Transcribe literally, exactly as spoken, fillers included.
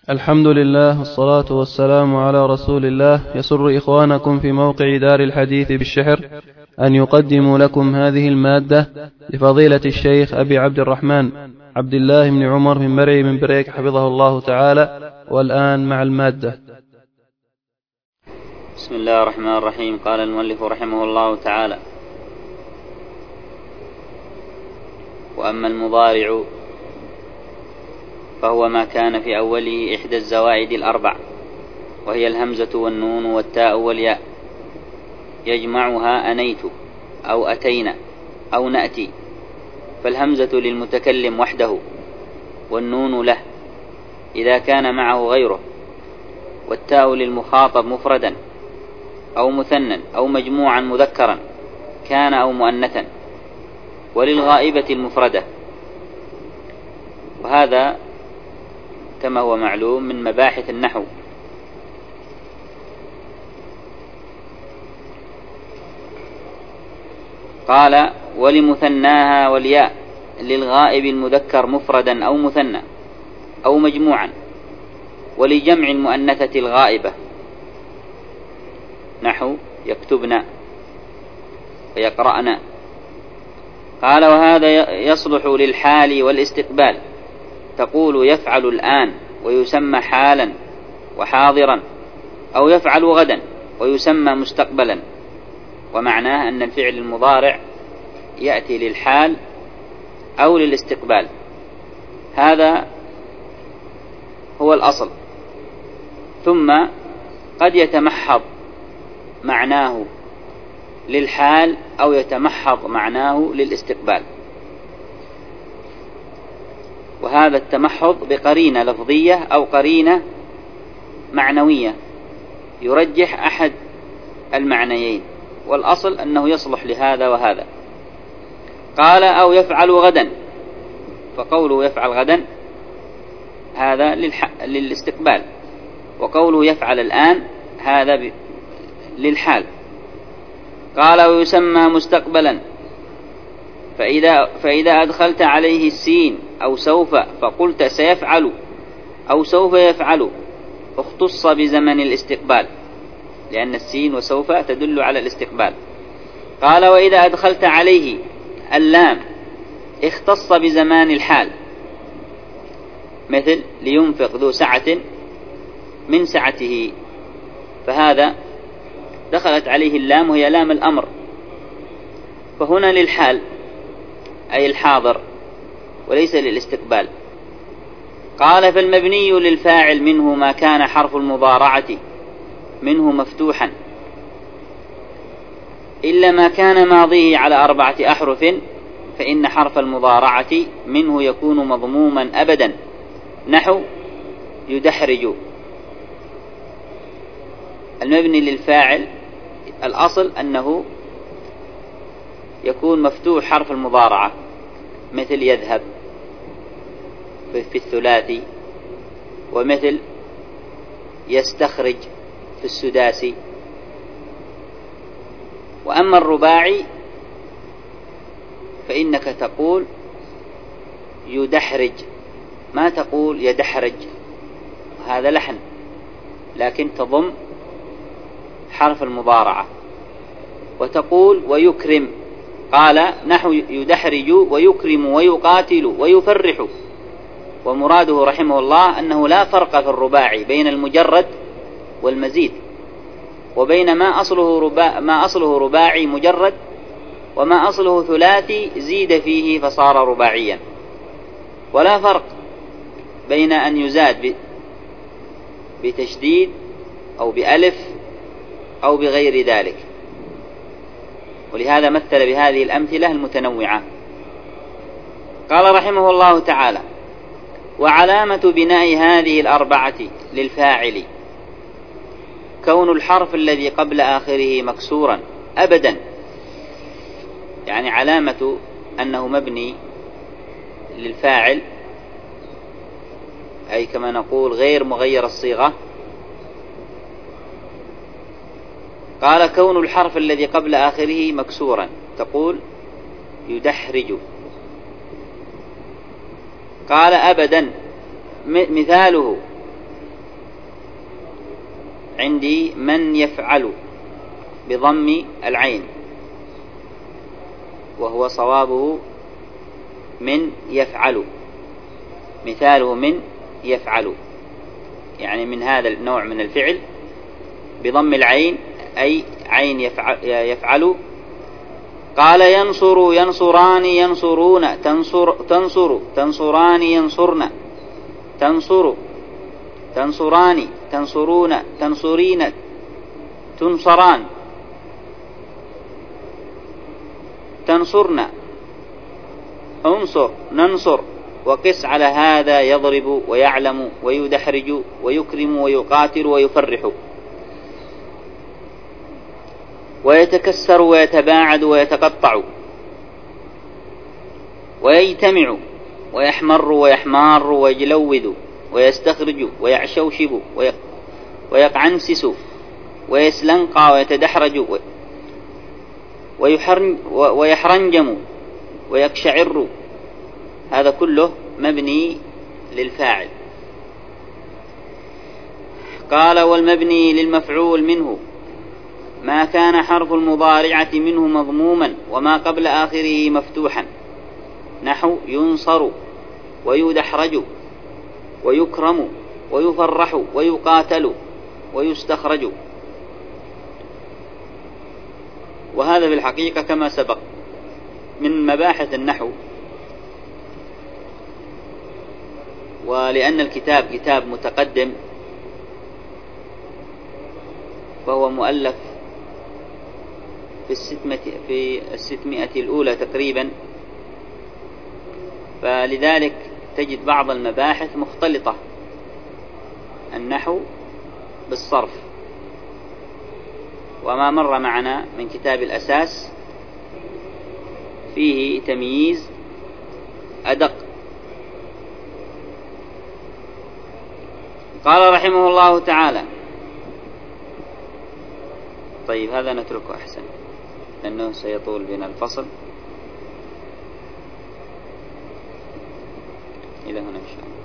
الحمد لله والصلاة والسلام على رسول الله. يسر إخوانكم في موقع دار الحديث بالشحر أن يقدموا لكم هذه المادة لفضيلة الشيخ أبي عبد الرحمن عبد الله بن عمر بن مرعي من بريك حفظه الله تعالى. والآن مع المادة. بسم الله الرحمن الرحيم. قال المؤلف رحمه الله تعالى: وأما المضارع فهو ما كان في أوله إحدى الزوائد الأربع، وهي الهمزة والنون والتاء والياء، يجمعها أنيت أو أتينا أو نأتي، فالهمزة للمتكلم وحده، والنون له إذا كان معه غيره، والتاء للمخاطب مفردا أو مثنى أو مجموعا مذكرا كان أو مؤنثا، وللغائبة المفردة. وهذا كما هو معلوم من مباحث النحو. قال: ولمثناها والياء للغائب المذكر مفردا أو مثنى أو مجموعا، ولجمع المؤنثة الغائبة نحو يكتبن ويقرأن. قال: وهذا يصلح للحال والاستقبال، تقول يفعل الآن ويسمى حالا وحاضرا، أو يفعل غدا ويسمى مستقبلا. ومعناه أن الفعل المضارع يأتي للحال أو للاستقبال، هذا هو الأصل. ثم قد يتمحض معناه للحال أو يتمحض معناه للاستقبال، وهذا التمحض بقرينة لفظية أو قرينة معنوية يرجح أحد المعنيين، والأصل أنه يصلح لهذا وهذا. قال: أو يفعل غدا، فقوله يفعل غدا هذا للاستقبال، وقوله يفعل الآن هذا للحال. قال: ويسمى مستقبلا، فإذا, فإذا أدخلت عليه السين أو سوف فقلت سيفعل أو سوف يفعل، اختص بزمن الاستقبال، لأن السين وسوف تدل على الاستقبال. قال: وإذا أدخلت عليه اللام اختص بزمان الحال، مثل لينفق ذو سعة من سعته، فهذا دخلت عليه اللام وهي لام الأمر، فهنا للحال أي الحاضر وليس للاستقبال. قال: فالمبني للفاعل منه ما كان حرف المضارعة منه مفتوحا، إلا ما كان ماضيه على أربعة أحرف، فإن حرف المضارعة منه يكون مضموما أبدا، نحو يدحرج. المبني للفاعل الأصل أنه يكون مفتوح حرف المضارعة، مثل يذهب في الثلاثي، ومثل يستخرج في السداسي. وأما الرباعي فإنك تقول يدحرج، ما تقول يدحرج، هذا لحن، لكن تضم حرف المضارعة. وتقول ويكرم، قال نحو يدحرج ويكرم ويقاتل ويفرح. ومراده رحمه الله أنه لا فرق في الرباعي بين المجرد والمزيد، وبين ما أصله, ربا ما أصله رباعي مجرد وما أصله ثلاثي زيد فيه فصار رباعيا، ولا فرق بين أن يزاد بتشديد أو بألف أو بغير ذلك. ولهذا مثل بهذه الأمثلة المتنوعة. قال رحمه الله تعالى: وعلامة بناء هذه الأربعة للفاعل كون الحرف الذي قبل آخره مكسورا أبدا، يعني علامة أنه مبني للفاعل أي كما نقول غير مغير الصيغة. قال: كون الحرف الذي قبل آخره مكسورا، تقول يدحرج. قال: أبدا مثاله عندي من يفعل بضم العين، وهو صوابه من يفعل، مثاله من يفعل، يعني من هذا النوع من الفعل بضم العين، أي عين يفعل, يفعل. قال ينصر ينصران ينصرون، تنصر تنصر تنصران ينصرن، تنصر تنصران تنصرون تنصرين تنصران، تنصرن انصر ننصر. وقس على هذا يضرب ويعلم ويدحرج ويكرم ويقاتل ويفرح، ويتكسر ويتباعد ويتقطع، ويجتمع ويحمر ويحمار ويجلوذ ويستخرج ويعشوشب ويقعنسس ويسلنقى ويتدحرج ويحرنجم ويقشعر. هذا كله مبني للفاعل. قال والمبني للمفعول منه ما كان حرف المضارعة منه مضموما وما قبل آخره مفتوحا، نحو ينصر ويدحرج ويكرم ويفرح ويقاتل ويستخرج. وهذا بالحقيقة كما سبق من مباحث النحو، ولأن الكتاب كتاب متقدم فهو مؤلف في الستمائة في الستمائة الأولى تقريبا، فلذلك تجد بعض المباحث مختلطة، النحو بالصرف. وما مر معنا من كتاب الأساس فيه تمييز أدق. قال رحمه الله تعالى. طيب هذا نتركه أحسن لأنه سيطول بنا الفصل. إلى هنا إن شاء الله.